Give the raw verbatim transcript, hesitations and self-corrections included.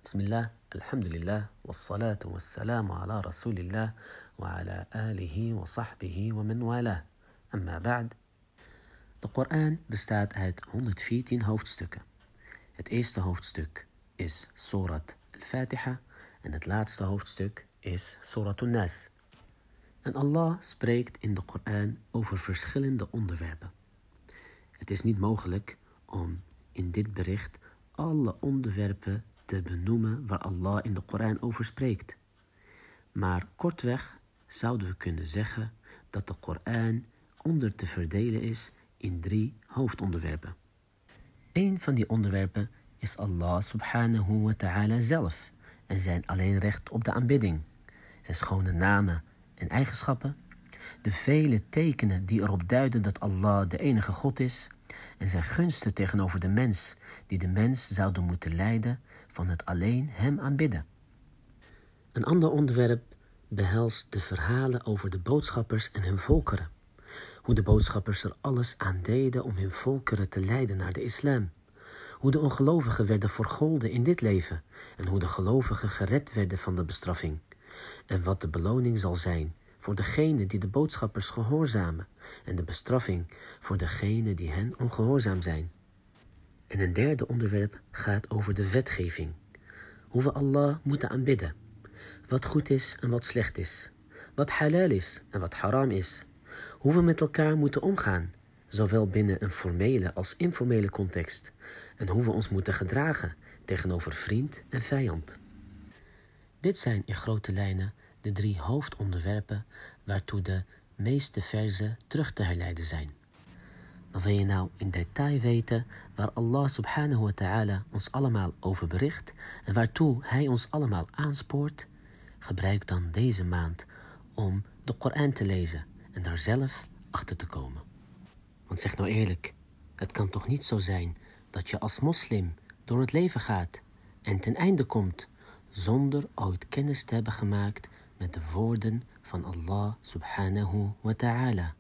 بسم الله الحمد لله والصلاة والسلام على رسول الله وعلى آله وصحبه ومن والاه. Amma ba'd. De Koran bestaat uit honderdveertien hoofdstukken. Het eerste hoofdstuk is Surat al-Fatiha en het laatste hoofdstuk is Surat al-Nas. En Allah spreekt in de Koran over verschillende onderwerpen. Het is niet mogelijk om in dit bericht alle onderwerpen te benoemen waar Allah in de Koran over spreekt. Maar kortweg zouden we kunnen zeggen dat de Koran onder te verdelen is in drie hoofdonderwerpen. Een van die onderwerpen is Allah subhanahu wa ta'ala zelf en zijn alleen recht op de aanbidding, zijn schone namen en eigenschappen, de vele tekenen die erop duiden dat Allah de enige God is en zijn gunsten tegenover de mens die de mens zouden moeten leiden van het alleen hem aanbidden. Een ander onderwerp behelst de verhalen over de boodschappers en hun volkeren. Hoe de boodschappers er alles aan deden om hun volkeren te leiden naar de islam. Hoe de ongelovigen werden vergolden in dit leven en hoe de gelovigen gered werden van de bestraffing. En wat de beloning zal zijn voor degene die de boodschappers gehoorzamen en de bestraffing voor degene die hen ongehoorzaam zijn. En een derde onderwerp gaat over de wetgeving. Hoe we Allah moeten aanbidden. Wat goed is en wat slecht is. Wat halal is en wat haram is. Hoe we met elkaar moeten omgaan, zowel binnen een formele als informele context. En hoe we ons moeten gedragen tegenover vriend en vijand. Dit zijn in grote lijnen de drie hoofdonderwerpen waartoe de meeste verzen terug te herleiden zijn. Maar wil je nou in detail weten waar Allah subhanahu wa ta'ala ons allemaal over bericht en waartoe hij ons allemaal aanspoort? Gebruik dan deze maand om de Koran te lezen en daar zelf achter te komen. Want zeg nou eerlijk, het kan toch niet zo zijn dat je als moslim door het leven gaat en ten einde komt zonder ooit kennis te hebben gemaakt met de woorden van Allah subhanahu wa ta'ala.